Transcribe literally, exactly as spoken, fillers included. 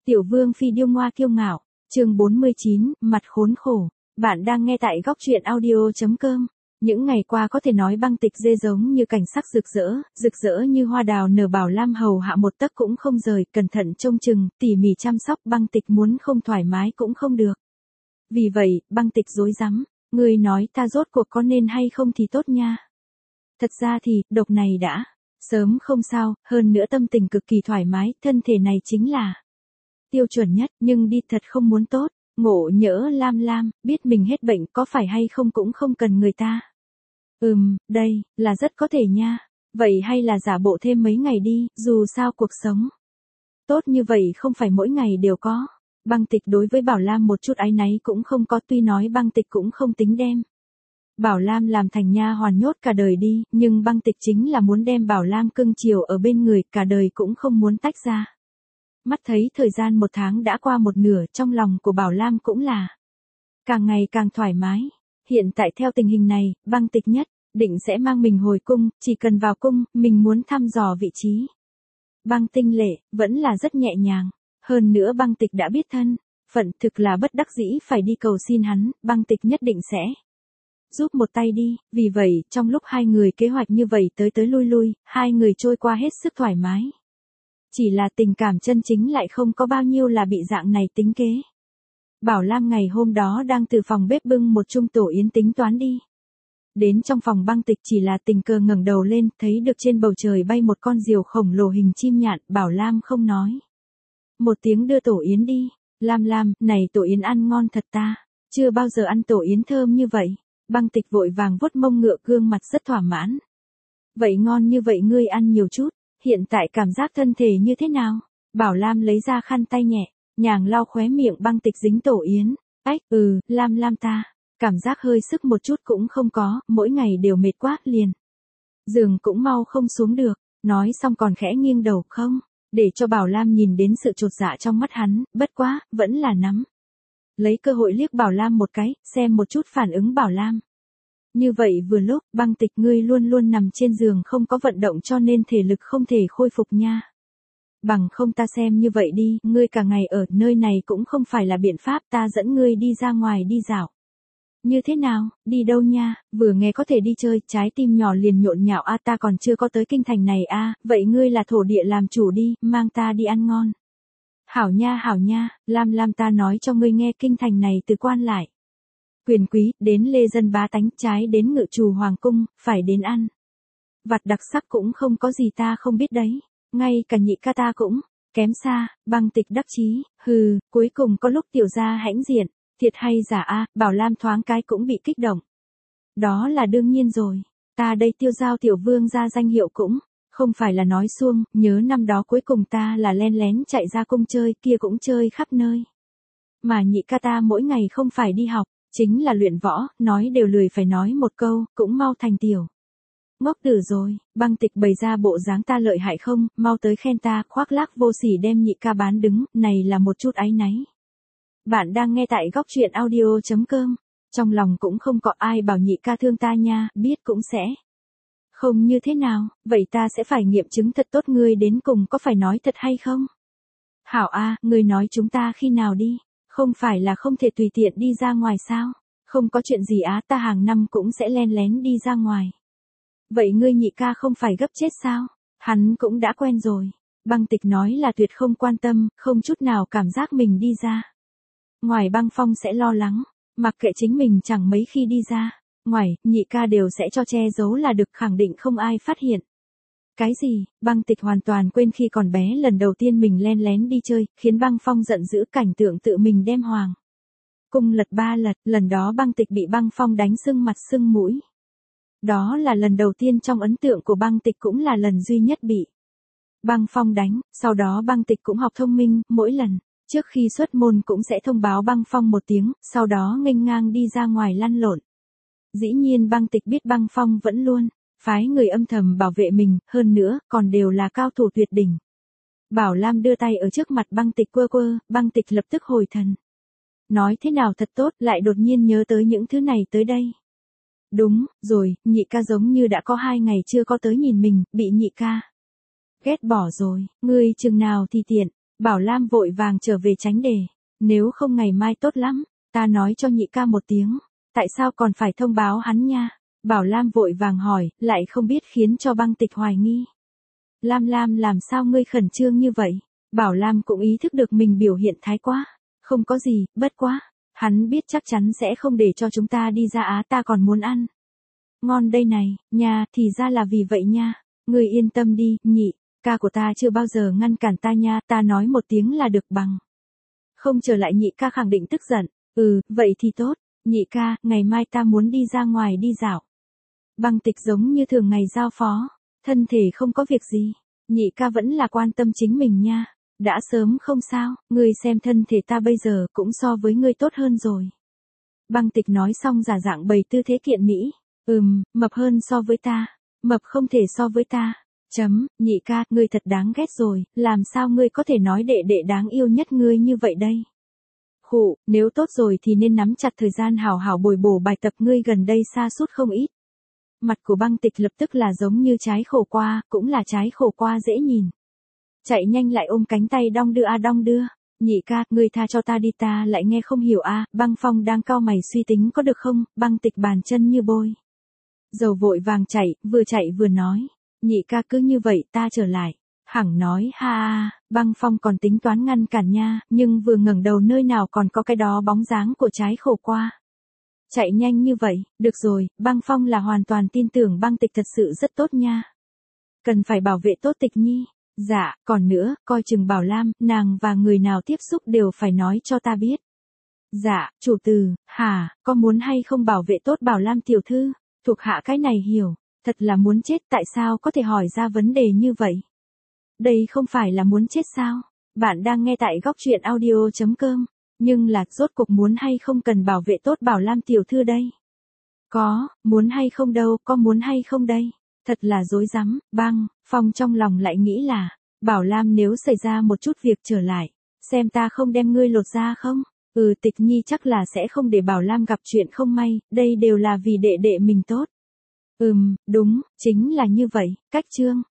Tiểu Vương Phi điêu ngoa kiêu ngạo, chương bốn mươi chín, mặt khốn khổ. Bạn đang nghe tại góc truyện audio.com. Những ngày qua có thể nói Băng Tịch dê giống như cảnh sắc rực rỡ, rực rỡ như hoa đào nở, Bảo Lam hầu hạ một tấc cũng không rời, cẩn thận trông chừng, tỉ mỉ chăm sóc. Băng Tịch muốn không thoải mái cũng không được. Vì vậy, Băng Tịch rối rắm, người nói ta rốt cuộc có nên hay không thì tốt nha. Thật ra thì, độc này đã sớm không sao, hơn nữa tâm tình cực kỳ thoải mái, thân thể này chính là tiêu chuẩn nhất, nhưng đi thật không muốn tốt. Ngộ nhỡ Lam Lam, biết mình hết bệnh có phải hay không cũng không cần người ta. Ừm, đây, là rất có thể nha. Vậy hay là giả bộ thêm mấy ngày đi, dù sao cuộc sống tốt như vậy không phải mỗi ngày đều có. Băng Tịch đối với Bảo Lam một chút áy náy cũng không có, tuy nói Băng Tịch cũng không tính đem Bảo Lam làm thành nha hoàn nhốt cả đời đi, nhưng Băng Tịch chính là muốn đem Bảo Lam cưng chiều ở bên người, cả đời cũng không muốn tách ra. Mắt thấy thời gian một tháng đã qua một nửa, trong lòng của Bảo Lam cũng là càng ngày càng thoải mái. Hiện tại theo tình hình này, Băng Tịch nhất định sẽ mang mình hồi cung, chỉ cần vào cung, mình muốn thăm dò vị trí Băng Tinh Lệ, vẫn là rất nhẹ nhàng. Hơn nữa Băng Tịch đã biết thân phận, thực là bất đắc dĩ phải đi cầu xin hắn, Băng Tịch nhất định sẽ giúp một tay đi. Vì vậy, trong lúc hai người kế hoạch như vậy tới tới lui lui, hai người trôi qua hết sức thoải mái. Chỉ là tình cảm chân chính lại không có bao nhiêu là bị dạng này tính kế. Bảo Lam ngày hôm đó đang từ phòng bếp bưng một chung tổ yến tính toán đi đến trong phòng Băng Tịch, chỉ là tình cờ ngẩng đầu lên, thấy được trên bầu trời bay một con diều khổng lồ hình chim nhạn. Bảo Lam không nói một tiếng đưa tổ yến đi. Lam Lam, này tổ yến ăn ngon thật ta, chưa bao giờ ăn tổ yến thơm như vậy. Băng Tịch vội vàng vuốt mông ngựa, gương mặt rất thỏa mãn. Vậy ngon như vậy ngươi ăn nhiều chút, hiện tại cảm giác thân thể như thế nào? Bảo Lam lấy ra khăn tay nhẹ nhàng lau khóe miệng Băng Tịch dính tổ yến. Ách, ừ, Lam Lam ta, cảm giác hơi sức một chút cũng không có, mỗi ngày đều mệt quá, liền giường cũng mau không xuống được. Nói xong còn khẽ nghiêng đầu, không để cho Bảo Lam nhìn đến sự chột dạ trong mắt hắn, bất quá, vẫn là nắm lấy cơ hội liếc Bảo Lam một cái, xem một chút phản ứng Bảo Lam. Như vậy vừa lúc, Băng Tịch ngươi luôn luôn nằm trên giường không có vận động cho nên thể lực không thể khôi phục nha. Bằng không ta xem như vậy đi, ngươi cả ngày ở nơi này cũng không phải là biện pháp, ta dẫn ngươi đi ra ngoài đi dạo. Như thế nào, đi đâu nha? Vừa nghe có thể đi chơi, trái tim nhỏ liền nhộn nhạo, a ta còn chưa có tới kinh thành này a, vậy ngươi là thổ địa làm chủ đi, mang ta đi ăn ngon. Hảo nha hảo nha, Lam Lam ta nói cho ngươi nghe, kinh thành này từ quan lại quyền quý, đến lê dân bá tánh, trái đến ngự trù hoàng cung, phải đến ăn vặt đặc sắc cũng không có gì ta không biết đấy. Ngay cả nhị ca ta cũng kém xa. Băng Tịch đắc chí, hừ, cuối cùng có lúc tiểu gia hãnh diện, thiệt hay giả a? Bảo Lam thoáng cái cũng bị kích động. Đó là đương nhiên rồi, ta đây tiêu giao tiểu vương ra danh hiệu cũng không phải là nói suông, nhớ năm đó cuối cùng ta là len lén chạy ra cung chơi, kia cũng chơi khắp nơi. Mà nhị ca ta mỗi ngày không phải đi học, chính là luyện võ, nói đều lười phải nói một câu, cũng mau thành tiểu ngốc tử rồi. Băng Tịch bày ra bộ dáng ta lợi hại không, mau tới khen ta, khoác lác vô sỉ đem nhị ca bán đứng, này là một chút áy náy. Bạn đang nghe tại góc truyện audio.com. Trong lòng cũng không có ai bảo nhị ca thương ta nha, biết cũng sẽ không như thế nào, vậy ta sẽ phải nghiệm chứng thật tốt ngươi đến cùng có phải nói thật hay không. Hảo a, ngươi nói chúng ta khi nào đi, không phải là không thể tùy tiện đi ra ngoài sao? Không có chuyện gì á, ta hàng năm cũng sẽ len lén đi ra ngoài. Vậy ngươi nhị ca không phải gấp chết sao? Hắn cũng đã quen rồi. Băng Tịch nói là tuyệt không quan tâm, không chút nào cảm giác mình đi ra ngoài Băng Phong sẽ lo lắng, mặc kệ chính mình chẳng mấy khi đi ra ngoài, nhị ca đều sẽ cho che giấu là được, khẳng định không ai phát hiện. Cái gì? Băng Tịch hoàn toàn quên khi còn bé lần đầu tiên mình len lén đi chơi, khiến Băng Phong giận dữ, cảnh tượng tự mình đem hoàng cung lật ba lật, lần đó Băng Tịch bị Băng Phong đánh sưng mặt sưng mũi. Đó là lần đầu tiên trong ấn tượng của Băng Tịch, cũng là lần duy nhất bị Băng Phong đánh. Sau đó Băng Tịch cũng học thông minh, mỗi lần trước khi xuất môn cũng sẽ thông báo Băng Phong một tiếng, sau đó nghênh ngang đi ra ngoài lăn lộn. Dĩ nhiên Băng Tịch biết Băng Phong vẫn luôn phái người âm thầm bảo vệ mình, hơn nữa còn đều là cao thủ tuyệt đỉnh. Bảo Lam đưa tay ở trước mặt Băng Tịch quơ quơ, Băng Tịch lập tức hồi thần. Nói thế nào thật tốt, lại đột nhiên nhớ tới những thứ này tới đây. Đúng rồi, nhị ca giống như đã có hai ngày chưa có tới nhìn mình, bị nhị ca ghét bỏ rồi, ngươi chừng nào thì tiện Bảo Lam vội vàng trở về tránh đề. Nếu không ngày mai tốt lắm, ta nói cho nhị ca một tiếng. Tại sao còn phải thông báo hắn nha? Bảo Lam vội vàng hỏi, lại không biết khiến cho Băng Tịch hoài nghi. Lam Lam làm sao ngươi khẩn trương như vậy? Bảo Lam cũng ý thức được mình biểu hiện thái quá. Không có gì, bất quá. Hắn biết chắc chắn sẽ không để cho chúng ta đi ra Á, ta còn muốn ăn. Ngon đây này, nha, thì ra là vì vậy nha. Ngươi yên tâm đi, nhị, ca của ta chưa bao giờ ngăn cản ta nha, ta nói một tiếng là được bằng. Không trở lại nhị ca khẳng định tức giận. Ừ, vậy thì tốt. Nhị ca, ngày mai ta muốn đi ra ngoài đi dạo. Băng Tịch giống như thường ngày giao phó. Thân thể không có việc gì. Nhị ca vẫn là quan tâm chính mình nha. Đã sớm không sao, ngươi xem thân thể ta bây giờ cũng so với ngươi tốt hơn rồi. Băng Tịch nói xong giả dạng bày tư thế kiện mỹ. Ừm, mập hơn so với ta. Mập không thể so với ta. Chấm, nhị ca, ngươi thật đáng ghét rồi, làm sao ngươi có thể nói đệ đệ đáng yêu nhất ngươi như vậy đây? Khụ, nếu tốt rồi thì nên nắm chặt thời gian hào hào bồi bổ bài tập, ngươi gần đây sa sút không ít. Mặt của Băng Tịch lập tức là giống như trái khổ qua, cũng là trái khổ qua dễ nhìn. Chạy nhanh lại ôm cánh tay đong đưa a đong đưa. Nhị ca, ngươi tha cho ta đi, ta lại nghe không hiểu a. Băng Phong đang cau mày suy tính có được không? Băng Tịch bàn chân như bôi. Dầu vội vàng chạy, vừa chạy vừa nói. Nhị ca cứ như vậy ta trở lại. Hẳng nói ha ha. Băng Phong còn tính toán ngăn cản nha, nhưng vừa ngẩng đầu nơi nào còn có cái đó bóng dáng của trái khổ qua. Chạy nhanh như vậy, được rồi, Băng Phong là hoàn toàn tin tưởng Băng Tịch thật sự rất tốt nha. Cần phải bảo vệ tốt Tịch Nhi. Dạ, còn nữa, coi chừng Bảo Lam, nàng và người nào tiếp xúc đều phải nói cho ta biết. Dạ, chủ tử, hả, có muốn hay không bảo vệ tốt Bảo Lam tiểu thư? Thuộc hạ cái này hiểu, thật là muốn chết, tại sao có thể hỏi ra vấn đề như vậy? Đây không phải là muốn chết sao? Bạn đang nghe tại góc truyện audio chấm com, nhưng là rốt cuộc muốn hay không cần bảo vệ tốt Bảo Lam tiểu thư đây? Có, muốn hay không đâu, có muốn hay không đây? Thật là dối rắm. Băng Phong trong lòng lại nghĩ là, Bảo Lam nếu xảy ra một chút việc trở lại, xem ta không đem ngươi lột ra không? Ừ, Tịch Nhi chắc là sẽ không để Bảo Lam gặp chuyện không may, đây đều là vì đệ đệ mình tốt. Ừm, đúng, chính là như vậy, cách chương.